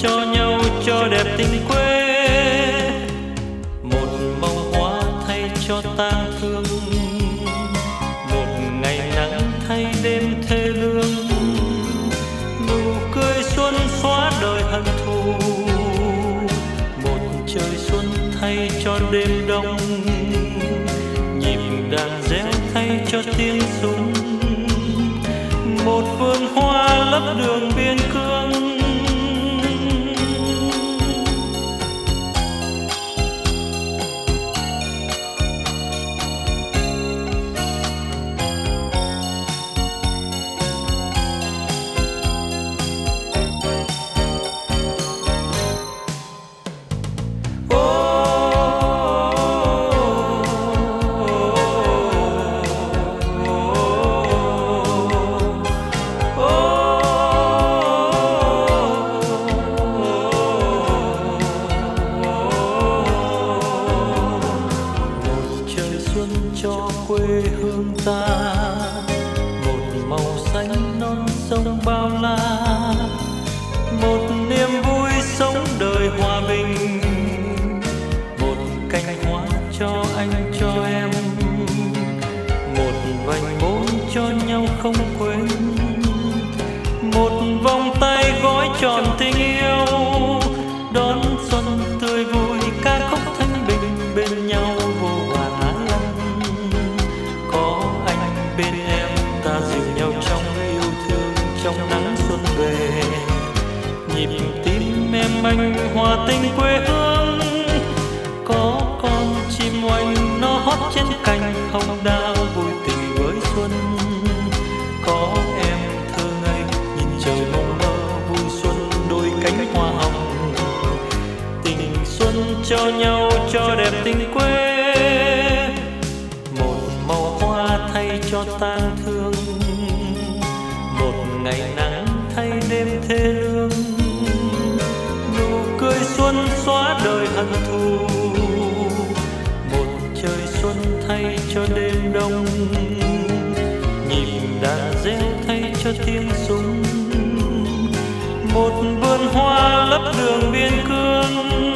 cho nhau cho đẹp tình quê, một màu hoa thay cho tang thương, một ngày nắng thay đêm thê lương, nụ cười xuân xóa đời hận thù, một trời xuân thay cho đêm đông, nhịp đàn réo thay cho tiếng súng, một vườn hoa lấp đường biên cương. Cho quê hương ta một màu xanh non sông bao la, một niềm vui sống đời hòa bình, một cành hoa cho anh cho em, một vành môi cho nhau không quên, một vòng tay gói tròn tình yêu, đón xuân tươi vui ca khúc thanh bình bên nhau vô vàn ái ân. Có anh bên em ta dìu nhau trong yêu thương, trong nắng xuân về, nhịp tim em anh hòa tình quê hương. Có con chim oanh nó hót trên cành hồng đào vui tình với xuân, có em thơ ngây nhìn trời mong mơ vui xuân đôi cánh hoa hồng, tình xuân cho nhau cho đẹp tình quê, một màu hoa thay cho tang thương, một ngày nắng thay đêm thê lương, nụ cười xuân xóa đời hận thù, một trời xuân thay cho đêm đông, nhịp đàn réo thay cho tiếng súng, một vườn hoa lấp đường biên cương.